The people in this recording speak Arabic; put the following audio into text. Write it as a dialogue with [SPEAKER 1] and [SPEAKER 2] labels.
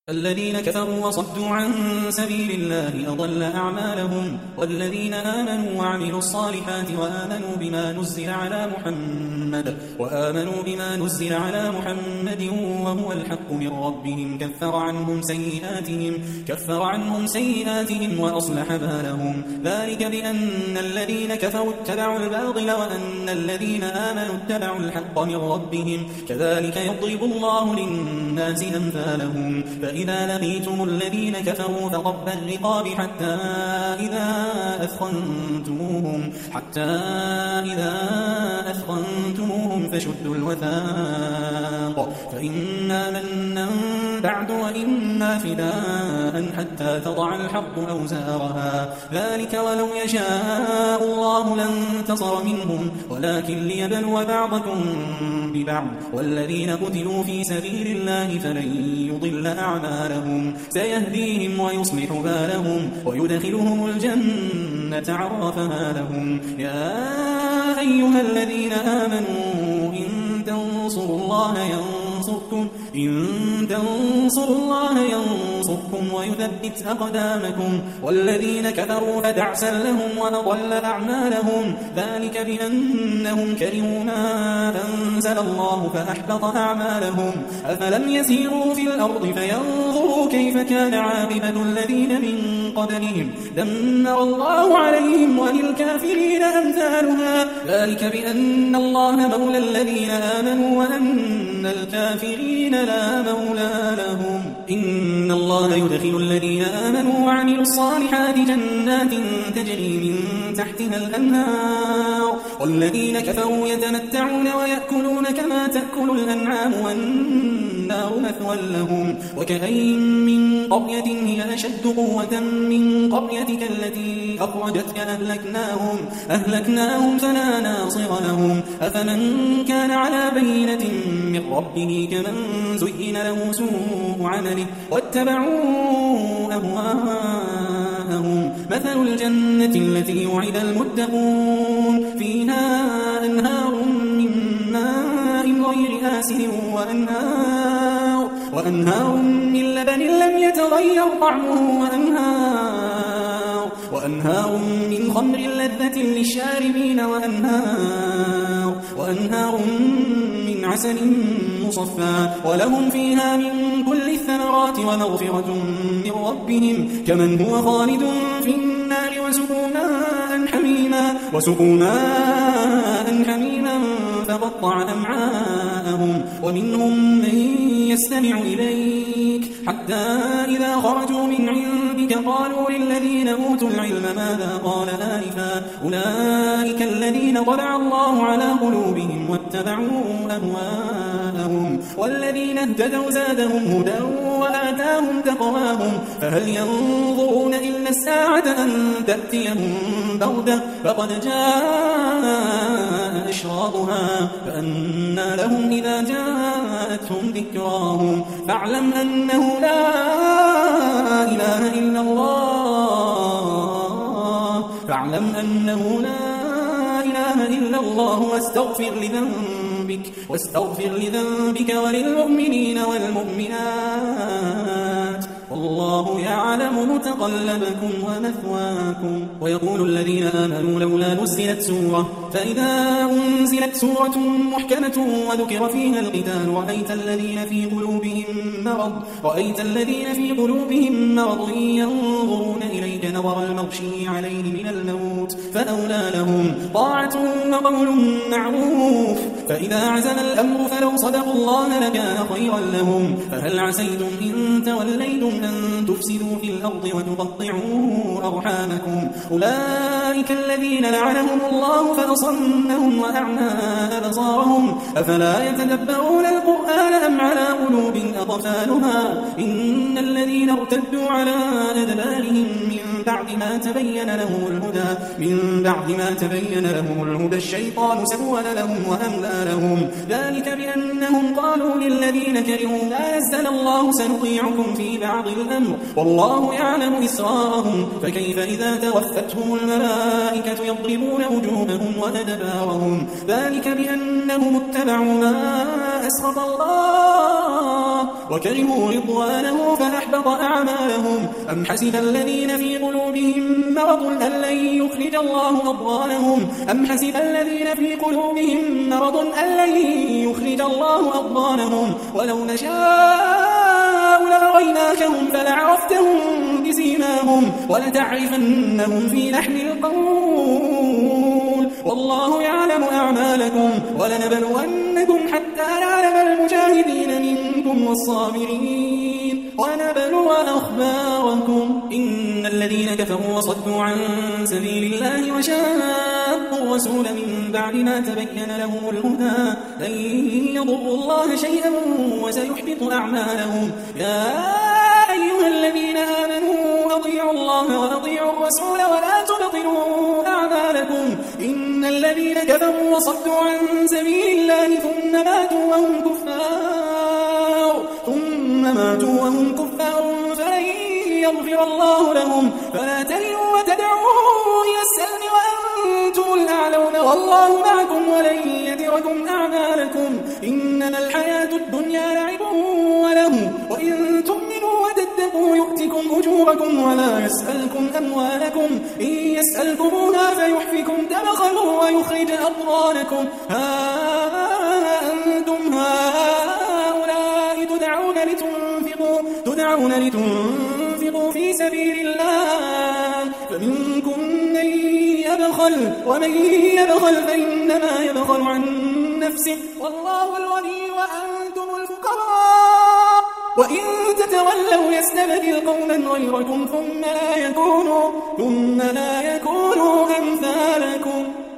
[SPEAKER 1] الذين كفروا وصدوا عن سبيل الله أضل أعمالهم. والذين آمنوا وعملوا الصالحات وآمنوا بما نزل على محمد وهو الحق من ربهم كفر عنهم سيئاتهم وأصلح بالهم. ذلك بأن الذين كفروا اتبعوا الباطل وأن الذين آمنوا اتبعوا الحق من ربهم كذلك يضرب الله للناس أمثالهم. فإذا لقيتم الذين كفروا فضرب الرقاب حتى إذا أثخنتموهم فشدوا الوثاق فإما منا بعد وإما فداء حتى تضع الحرب أوزارها. ذلك ولو يشاء الله لانتصر منهم ولكن ليبلو بعضكم ببعض. والذين قتلوا في سبيل الله فلن يضل أعمالهم سيهديهم ويصلح بالهم ويدخلهم الجنة عرفها لهم. يا أيها الذين آمنوا إن تنصروا الله ينصركم ويثبت أقدامكم. والذين كفروا فتعسا لهم وأضل أعمالهم. ذلك بأنهم كرهوا ما أنزل الله فأحبط أعمالهم. أفلم يسيروا في الأرض فينظروا كيف كان عاقبة الذين من قبلهم دمر الله عليهم وللكافرين أمثالها. ذلك بأن الله مولى الذين آمنوا وأن الكافرين لا مولى لهم. إن الله يدخل الذين آمنوا وعملوا الصالحات جنات تجري من تحتها الأنهار. والذين كفروا يتمتعون ويأكلون كما تأكل الأنعام والنار مثوى لهم. وكأين من قرية هي أشد قوة من قريتك التي أخرجتك أهلكناهم فلا ناصر لهم. أفمن كان على بينة من ربه كمن زين له سوء عمله واتبعوا أهواءهم. مثل الجنة التي وعد المتقون فيها أنهار من ماء غير آسن وأنهار من لبن لم يتغير طعمه وأنهار من خمر لذة للشاربين وأنهار من عسل مصفى ولهم فيها من كل الثمرات ومغفرة من ربهم كمن هو خالد في النار وسقوا ماء حميما فقطع أمعاءهم. ومنهم من يستمع إليك حتى إذا خرجوا من عندك قالوا للذين أوتوا العلم ماذا قال آنفا أولئك الذين طبع الله على قلوبهم واتبعوا أهواءهم. والذين اهتدوا زادهم هدى وآتاهم تقواهم. فهل ينظرون إلا الساعة أن تأتيهم بغتة فقد جاء أشراطها فأنى لهم إذا جاءتهم ذكراهم. فاعلم أنه لا إله إلا الله واستغفر لذنبك وللمؤمنين والمؤمنات والله يعلم متقلبكم ومثواكم. ويقول الذين آمنوا لولا نزلت سورة فإذا أنزلت سورة محكمة وذكر فيها القتال رأيت الذين في قلوبهم مرض ينظرون إليك نظر المغشي عليه من الموت فأولى لهم طاعة وقول معروف. فإذا عزم الأمر فلو صدقوا الله لكان خيرا لهم. فهل عسيتم إن توليتم أن تفسدوا في الأرض وتقطعوا أرحامكم أولئك الذين لعنهم الله فأصمهم وأعمى أبصارهم أفلا يتدبرون القرآن أم على قلوب أقفالها. إن الذين ارتدوا على أدبارهم من بعد ما تبين لهم الهدى الشيطان سول لهم وأملى لهم. ذلك بأنهم قالوا للذين كرهوا ما نزل الله سنطيعكم في بعض الأمر والله يعلم إسرارهم. فكيف إذا توفتهم الملائكة يضربون وجوههم وأدبارهم. ذلك بأنهم اتبعوا ما أسخط الله وكرهوا رضوانه فأحبط أعمالهم. أم حسب الذين في قلوبهم مرض أن لن يخرج الله أضغانهم أم حسب الذين في قلوبهم مرض أن لن يخرج الله أضغانهم ولو نشاء لأريناكهم فلعرفتهم بسيماهم ولتعرفنهم في لحن القول والله يعلم أعمالكم ولنبلونكم حتى نعلم المجاهدين منكم والصابرين ونبلو أخباركم. إن الذين كفروا وصدوا عن سبيل الله وشاقوا الرسول من بعد ما تبين لهم الهدى لن يضروا الله شيئا وسيحبط أعمالهم. يا أيها الذين آمنوا أطيعوا الله وأطيعوا الرسول ولا تبطلوا أعمالكم. إن الذين كفروا وصدوا عن سبيل الله ثم ماتوا وهم كفار فلن يغفر الله لهم فلا تهنوا وتدعوا إلى السلم وأنتم الأعلون والله معكم ولن يتركم أعمالكم. إنما الحياة الدنيا لعب وله وإن تؤمنوا وتتقوا يؤتكم أجوركم ولا يسألكم أموالكم إن يسألكموها فيحفكم تبخلوا ويخرج أضغانكم. ها أنتم هؤلاء تدعون لتنفقوا في سبيل الله فمنكم من يبخل ومن يبخل فإنما يبخل عن نفسه والله الغني وأنتم الفقراء وإن تتولوا يستبدل قوما غيركم ثم لا يكونوا أمثالكم.